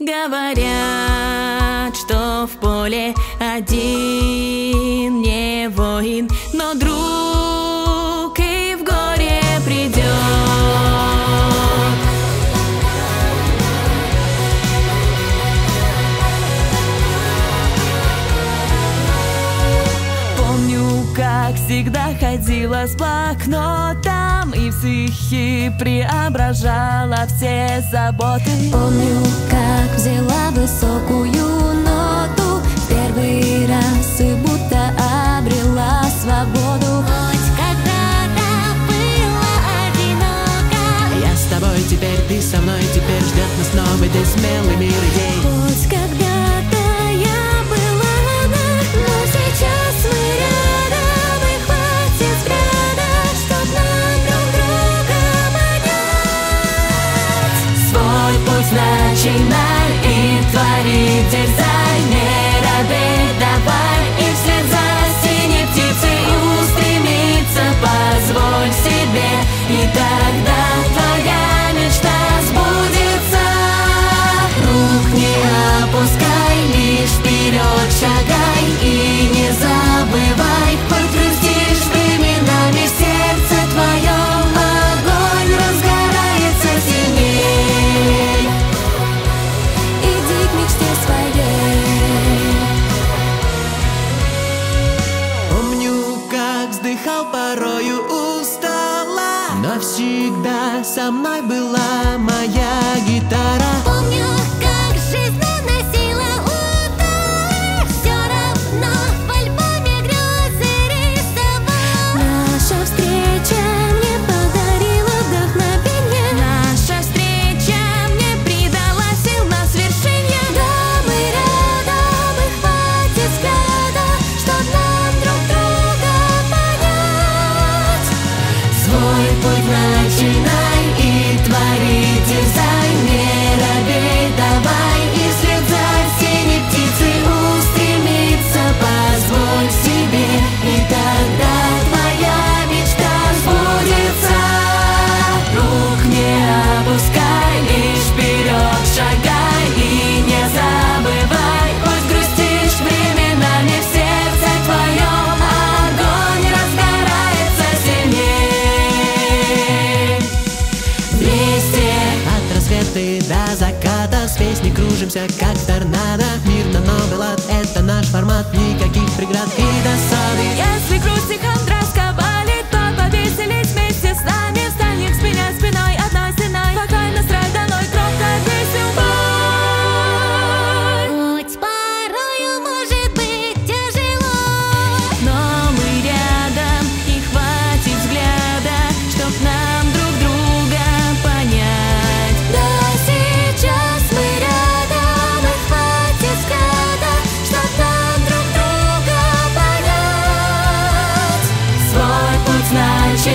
Говорят, что в поле один не воин, но друг и в горе придет. Помню, как всегда ходила с блокнотом и в стихи преображала все заботы. Помню, как взяла высокую ноту в первый раз и будто обрела свободу. Хоть когда-то было одиноко, Я с тобой теперь, ты со мной теперь, ждет нас новый день, смелый мир идей. Хоть когда-то я была одна, но сейчас мы рядом, и хватит взгляда, чтоб нам друг друга понять. Свой путь начинай и твори, дерзай, не робей, давай, и вслед за синей птицей устремиться позволь себе, и тогда твоя мечта сбудется. Рук не опускай, лишь вперед шагай и не забывай, хоть грустишь временами, в сердце твоем огонь разгорается сильней. Иди к мечте своей. Помню, как вздыхал, порою устала, но всегда со мной была моя гитара. помню, как жизнь наносила удар, все равно в альбоме грезы рисовал. Наша встреча мне подарила вдохновение. Наша встреча мне придала сил на свершение. Да, мы рядом, и хватит взгляда, чтоб нам друг друга понять. Свой путь начинай и твори, дерзай, не робей, давай, и вслед за синей птицей устремиться позволь себе, и тогда твоя мечта сбудется. Рук не опускай, лишь вперед шагай и не забывай, хоть грустишь временами, в сердце твоем огонь разгорается сильней. Вместе От рассвета и до заката с песней кружимся, как торнадо. Мир на новый лад, это наш формат, никаких преград и досады. Если грусть и хандра сковали, то повеселись вместе с нами. Встанем спиня спиной, одной стеной, пока настрой долой, громко песню пой. Путь порою может быть тяжело, Но мы рядом, и хватит взгляда, чтоб нам друг друга понять. Да, сейчас мы рядом, и хватит взгляда, чтоб нам друг друга понять. Свой путь начинай